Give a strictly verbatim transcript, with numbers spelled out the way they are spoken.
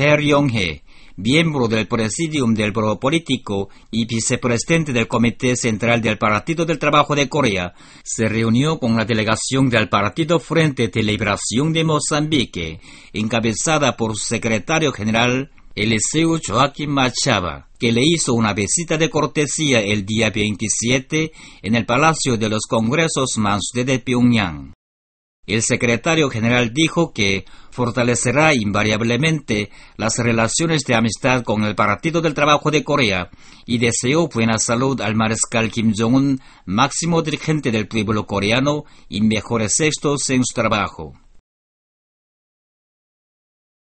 Che Ryong-hee, miembro del Presidium del Buró Político y vicepresidente del Comité Central del Partido del Trabajo de Corea, se reunió con la delegación del Partido Frente de Liberación de Mozambique, encabezada por su secretario general Eliseu Joaquim Machaba, que le hizo una visita de cortesía el día veintisiete en el Palacio de los Congresos Mansde de Pyongyang. El secretario general dijo que fortalecerá invariablemente las relaciones de amistad con el Partido del Trabajo de Corea y deseó buena salud al mariscal Kim Jong-un, máximo dirigente del pueblo coreano, y mejores éxitos en su trabajo.